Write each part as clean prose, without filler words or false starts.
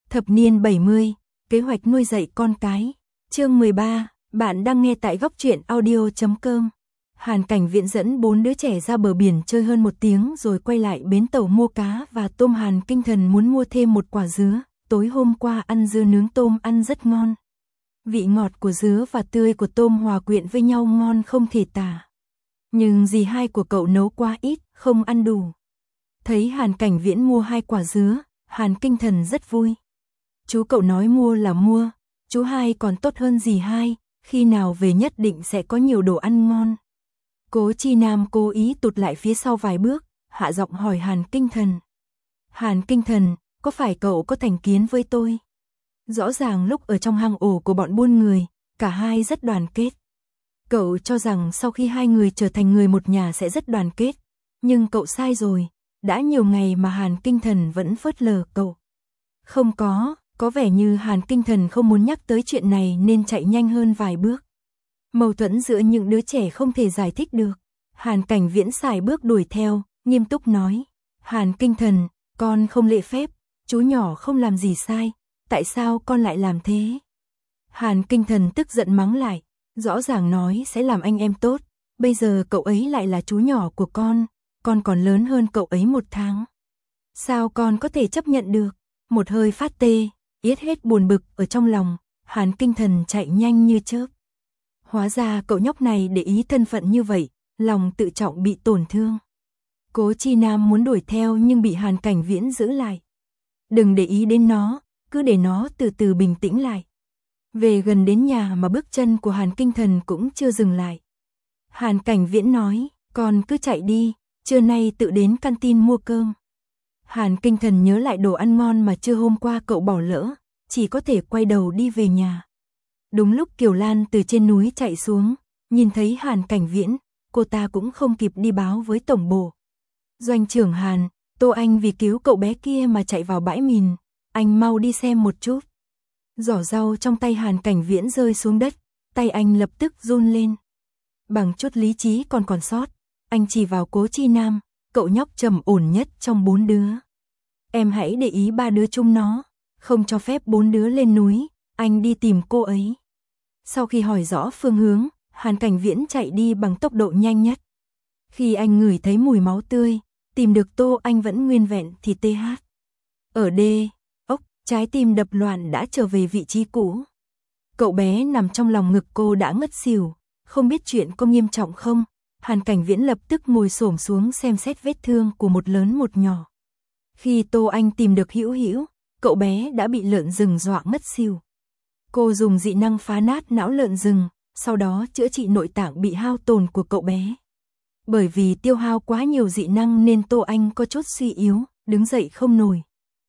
Thập niên 70, kế hoạch nuôi dạy con cái. Chương 13, bạn đang nghe tại góc truyện audio.com. Hàn Cảnh Viễn dẫn 4 đứa trẻ ra bờ biển chơi hơn 1 tiếng rồi quay lại bến tàu mua cá và tôm. Hàn Kinh Thần muốn mua thêm một quả dứa, tối hôm qua ăn dưa nướng tôm ăn rất ngon. Vị ngọt của dứa và tươi của tôm hòa quyện với nhau ngon không thể tả. Nhưng dì hai của cậu nấu quá ít, không ăn đủ. Thấy Hàn Cảnh Viễn mua 2 quả dứa, Hàn Kinh Thần rất vui. Chú cậu nói mua là mua, chú hai còn tốt hơn dì hai, khi nào về nhất định sẽ có nhiều đồ ăn ngon. Cố Chi Nam cố ý tụt lại phía sau vài bước, hạ giọng hỏi Hàn Kinh Thần. Hàn Kinh Thần, có phải cậu có thành kiến với tôi? Rõ ràng lúc ở trong hang ổ của bọn buôn người, cả hai rất đoàn kết. Cậu cho rằng sau khi hai người trở thành người một nhà sẽ rất đoàn kết, nhưng cậu sai rồi, đã nhiều ngày mà Hàn Kinh Thần vẫn phớt lờ cậu. Không có vẻ như Hàn Kinh Thần không muốn nhắc tới chuyện này nên chạy nhanh hơn vài bước. Mâu thuẫn giữa những đứa trẻ không thể giải thích được. Hàn Cảnh Viễn sải bước đuổi theo, nghiêm túc nói. Hàn Kinh Thần, con không lễ phép, chú nhỏ không làm gì sai, tại sao con lại làm thế? Hàn Kinh Thần tức giận mắng lại, rõ ràng nói sẽ làm anh em tốt, bây giờ cậu ấy lại là chú nhỏ của con còn lớn hơn cậu ấy 1 tháng. Sao con có thể chấp nhận được? Một hơi phát tê, yết hết buồn bực ở trong lòng, Hàn Kinh Thần chạy nhanh như chớp. Hóa ra cậu nhóc này để ý thân phận như vậy, lòng tự trọng bị tổn thương. Cố Chi Nam muốn đuổi theo nhưng bị Hàn Cảnh Viễn giữ lại. Đừng để ý đến nó, cứ để nó từ từ bình tĩnh lại. Về gần đến nhà mà bước chân của Hàn Kinh Thần cũng chưa dừng lại. Hàn Cảnh Viễn nói, con cứ chạy đi, trưa nay tự đến canteen mua cơm. Hàn Kinh Thần nhớ lại đồ ăn ngon mà trưa hôm qua cậu bỏ lỡ, chỉ có thể quay đầu đi về nhà. Đúng lúc Kiều Lan từ trên núi chạy xuống, nhìn thấy Hàn Cảnh Viễn, cô ta cũng không kịp đi báo với tổng bộ. Doanh trưởng Hàn, Tô Anh vì cứu cậu bé kia mà chạy vào bãi mìn, anh mau đi xem một chút. Giỏ rau trong tay Hàn Cảnh Viễn rơi xuống đất, tay anh lập tức run lên. Bằng chút lý trí còn sót, anh chỉ vào Cố Chi Nam, cậu nhóc trầm ổn nhất trong 4 đứa. Em hãy để ý 3 đứa chúng nó, không cho phép 4 đứa lên núi, anh đi tìm cô ấy. Sau khi hỏi rõ phương hướng, Hàn Cảnh Viễn chạy đi bằng tốc độ nhanh nhất. Khi anh ngửi thấy mùi máu tươi, tìm được Tô Anh vẫn nguyên vẹn thì TH. Ở đê, trái tim đập loạn đã trở về vị trí cũ. Cậu bé nằm trong lòng ngực cô đã ngất xỉu, không biết chuyện có nghiêm trọng không. Hàn Cảnh Viễn lập tức ngồi xổm xuống xem xét vết thương của một lớn một nhỏ. Khi Tô Anh tìm được Hữu Hữu, cậu bé đã bị lợn rừng dọa ngất xỉu. Cô dùng dị năng phá nát não lợn rừng, sau đó chữa trị nội tạng bị hao tổn của cậu bé. Bởi vì tiêu hao quá nhiều dị năng nên Tô Anh có chút suy yếu, đứng dậy không nổi.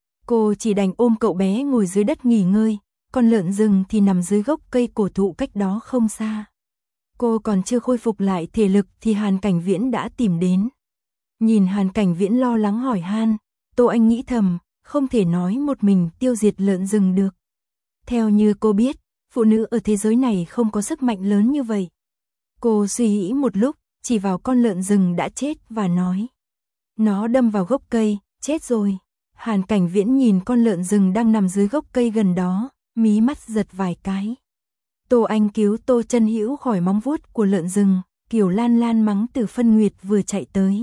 Cô chỉ đành ôm cậu bé ngồi dưới đất nghỉ ngơi, còn lợn rừng thì nằm dưới gốc cây cổ thụ cách đó không xa. Cô còn chưa khôi phục lại thể lực thì Hàn Cảnh Viễn đã tìm đến. Nhìn Hàn Cảnh Viễn lo lắng hỏi han, Tô Anh nghĩ thầm, không thể nói một mình tiêu diệt lợn rừng được. Theo như cô biết, phụ nữ ở thế giới này không có sức mạnh lớn như vậy. Cô suy nghĩ một lúc, chỉ vào con lợn rừng đã chết và nói. Nó đâm vào gốc cây, chết rồi. Hàn Cảnh Viễn nhìn con lợn rừng đang nằm dưới gốc cây gần đó, mí mắt giật vài cái. Tô Anh cứu Tô Chân Hữu khỏi móng vuốt của lợn rừng, Kiều Lan Lan mắng Từ Phân Nguyệt vừa chạy tới.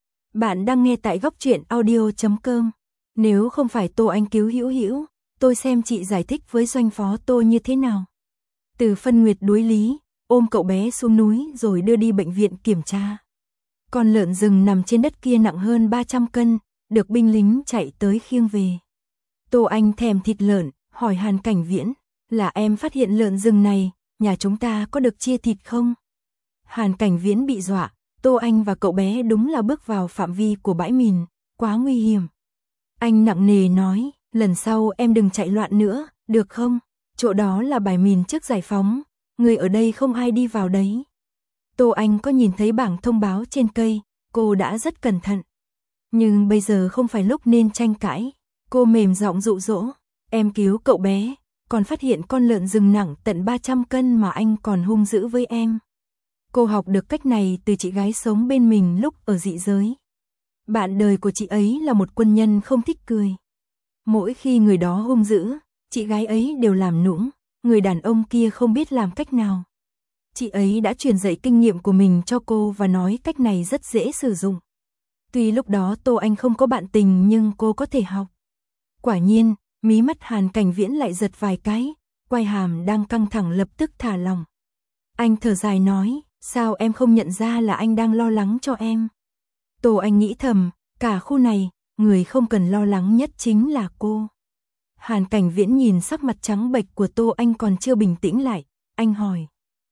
Bạn đang nghe tại góc truyện audio.com. Nếu không phải Tô Anh cứu Hữu Hữu, tôi xem chị giải thích với doanh phó Tô như thế nào. Từ Phân Nguyệt đối lý, ôm cậu bé xuống núi rồi đưa đi bệnh viện kiểm tra. Con lợn rừng nằm trên đất kia nặng hơn 300 cân, được binh lính chạy tới khiêng về. Tô Anh thèm thịt lợn, hỏi Hàn Cảnh Viễn, là em phát hiện lợn rừng này, nhà chúng ta có được chia thịt không? Hàn Cảnh Viễn bị dọa, Tô Anh và cậu bé đúng là bước vào phạm vi của bãi mìn, quá nguy hiểm. Anh nặng nề nói, lần sau em đừng chạy loạn nữa, được không? Chỗ đó là bãi mìn trước giải phóng, người ở đây không ai đi vào đấy. Tô Anh có nhìn thấy bảng thông báo trên cây, cô đã rất cẩn thận. Nhưng bây giờ không phải lúc nên tranh cãi. Cô mềm giọng dụ dỗ, em cứu cậu bé, còn phát hiện con lợn rừng nặng tận 300 cân mà anh còn hung dữ với em. Cô học được cách này từ chị gái sống bên mình lúc ở dị giới. Bạn đời của chị ấy là một quân nhân không thích cười. Mỗi khi người đó hung dữ, chị gái ấy đều làm nũng, người đàn ông kia không biết làm cách nào. Chị ấy đã truyền dạy kinh nghiệm của mình cho cô và nói cách này rất dễ sử dụng. Tuy lúc đó Tô Anh không có bạn tình nhưng cô có thể học. Quả nhiên, mí mắt Hàn Cảnh Viễn lại giật vài cái, quai hàm đang căng thẳng lập tức thả lỏng. Anh thở dài nói, sao em không nhận ra là anh đang lo lắng cho em? Tô Anh nghĩ thầm, cả khu này, người không cần lo lắng nhất chính là cô. Hàn Cảnh Viễn nhìn sắc mặt trắng bệch của Tô Anh còn chưa bình tĩnh lại, anh hỏi.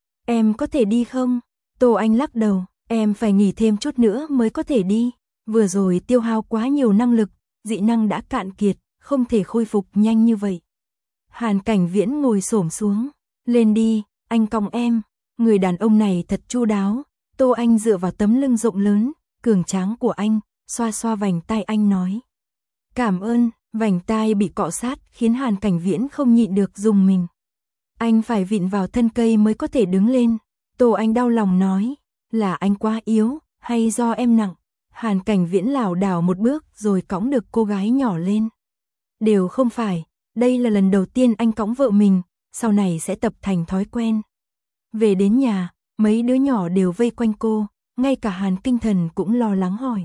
Em có thể đi không? Tô Anh lắc đầu, em phải nghỉ thêm chút nữa mới có thể đi. Vừa rồi tiêu hao quá nhiều năng lực, dị năng đã cạn kiệt, không thể khôi phục nhanh như vậy. Hàn Cảnh Viễn ngồi xổm xuống, lên đi, anh cõng em. Người đàn ông này thật chu đáo. Tô Anh dựa vào tấm lưng rộng lớn, cường tráng của anh, xoa xoa vành tai anh nói. Cảm ơn, vành tai bị cọ sát khiến Hàn Cảnh Viễn không nhịn được rùng mình. Anh phải vịn vào thân cây mới có thể đứng lên. Tô Anh đau lòng nói, là anh quá yếu, hay do em nặng? Hàn Cảnh Viễn lảo đảo một bước rồi cõng được cô gái nhỏ lên. Đều không phải, đây là lần đầu tiên anh cõng vợ mình, sau này sẽ tập thành thói quen. Về đến nhà, mấy đứa nhỏ đều vây quanh cô, ngay cả Hàn Kinh Thần cũng lo lắng hỏi.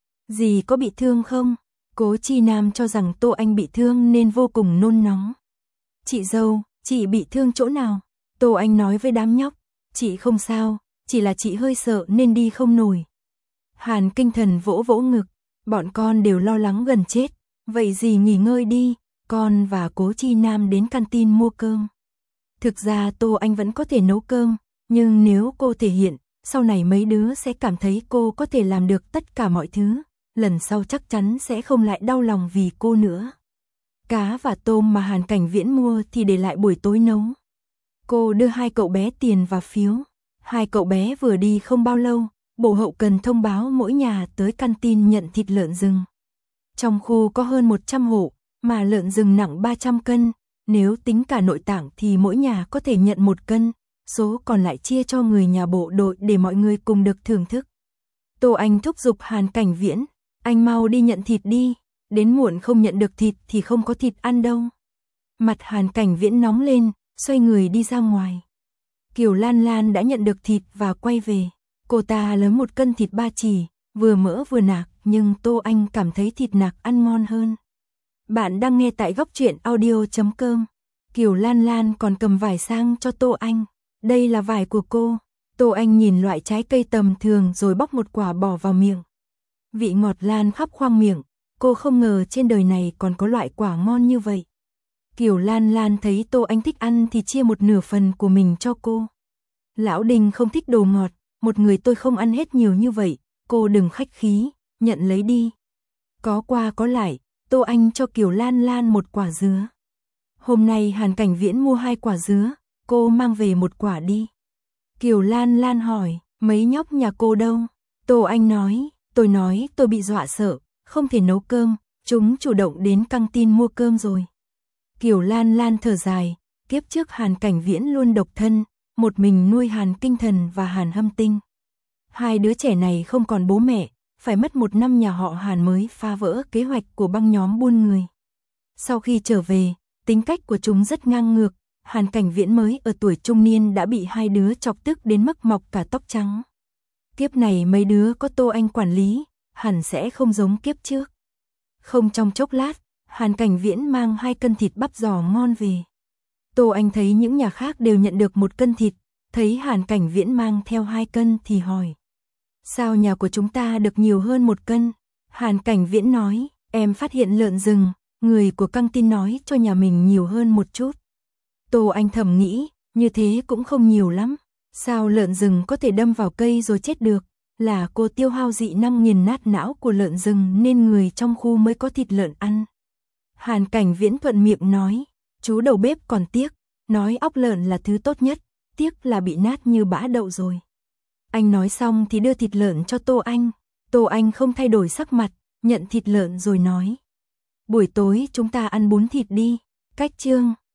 Dì có bị thương không? Cố Chi Nam cho rằng Tô Anh bị thương nên vô cùng nôn nóng. Chị dâu, chị bị thương chỗ nào? Tô Anh nói với đám nhóc, chị không sao, chỉ là chị hơi sợ nên đi không nổi. Hàn Kinh Thần vỗ vỗ ngực, bọn con đều lo lắng gần chết, vậy dì nghỉ ngơi đi, con và Cố Chi Nam đến canteen mua cơm. Thực ra Tô Anh vẫn có thể nấu cơm, nhưng nếu cô thể hiện, sau này mấy đứa sẽ cảm thấy cô có thể làm được tất cả mọi thứ, lần sau chắc chắn sẽ không lại đau lòng vì cô nữa. Cá và tôm mà Hàn Cảnh Viễn mua thì để lại buổi tối nấu. Cô đưa hai cậu bé tiền và phiếu. Hai cậu bé vừa đi không bao lâu, bộ hậu cần thông báo mỗi nhà tới canteen nhận thịt lợn rừng. Trong khu có hơn 100 hộ, mà lợn rừng nặng 300 cân, nếu tính cả nội tạng thì mỗi nhà có thể nhận 1 cân, số còn lại chia cho người nhà bộ đội để mọi người cùng được thưởng thức. Tô Anh thúc giục Hàn Cảnh Viễn, anh mau đi nhận thịt đi, đến muộn không nhận được thịt thì không có thịt ăn đâu. Mặt Hàn Cảnh Viễn nóng lên, xoay người đi ra ngoài. Kiều Lan Lan đã nhận được thịt và quay về. Cô ta lấy 1 cân thịt ba chỉ, vừa mỡ vừa nạc, nhưng Tô Anh cảm thấy thịt nạc ăn ngon hơn. Bạn đang nghe tại góc truyện audio.com. Kiều Lan Lan còn cầm vải sang cho Tô Anh. Đây là vải của cô. Tô Anh nhìn loại trái cây tầm thường rồi bóc một quả bỏ vào miệng. Vị ngọt lan khắp khoang miệng. Cô không ngờ trên đời này còn có loại quả ngon như vậy. Kiều Lan Lan thấy Tô Anh thích ăn thì chia 1/2 phần của mình cho cô. Lão Đình không thích đồ ngọt, một người tôi không ăn hết nhiều như vậy, cô đừng khách khí, nhận lấy đi. Có qua có lại, Tô Anh cho Kiều Lan Lan 1 quả dứa. Hôm nay Hàn Cảnh Viễn mua 2 quả dứa, cô mang về 1 quả đi. Kiều Lan Lan hỏi, mấy nhóc nhà cô đâu? Tô Anh nói tôi bị dọa sợ, không thể nấu cơm, chúng chủ động đến căng tin mua cơm rồi. Kiều Lan Lan thở dài, kiếp trước Hàn Cảnh Viễn luôn độc thân, một mình nuôi Hàn Kinh Thần và Hàn Hâm Tinh. 2 đứa trẻ này không còn bố mẹ, phải mất 1 năm nhà họ Hàn mới phá vỡ kế hoạch của băng nhóm buôn người. Sau khi trở về, tính cách của chúng rất ngang ngược, Hàn Cảnh Viễn mới ở tuổi trung niên đã bị 2 đứa chọc tức đến mức mọc cả tóc trắng. Kiếp này mấy đứa có Tô Anh quản lý, hẳn sẽ không giống kiếp trước. Không trong chốc lát, Hàn Cảnh Viễn mang 2 cân thịt bắp giò ngon về. Tô Anh thấy những nhà khác đều nhận được 1 cân thịt, thấy Hàn Cảnh Viễn mang theo 2 cân thì hỏi. Sao nhà của chúng ta được nhiều hơn 1 cân? Hàn Cảnh Viễn nói, em phát hiện lợn rừng, người của căng tin nói cho nhà mình nhiều hơn một chút. Tô Anh thầm nghĩ, như thế cũng không nhiều lắm. Sao lợn rừng có thể đâm vào cây rồi chết được? Là cô tiêu hao dị năng nghiền nát não của lợn rừng nên người trong khu mới có thịt lợn ăn. Hàn Cảnh Viễn thuận miệng nói, chú đầu bếp còn tiếc, nói óc lợn là thứ tốt nhất, tiếc là bị nát như bã đậu rồi. Anh nói xong thì đưa thịt lợn cho Tô Anh. Tô Anh không thay đổi sắc mặt, nhận thịt lợn rồi nói. Buổi tối chúng ta ăn bún thịt đi. Cách chương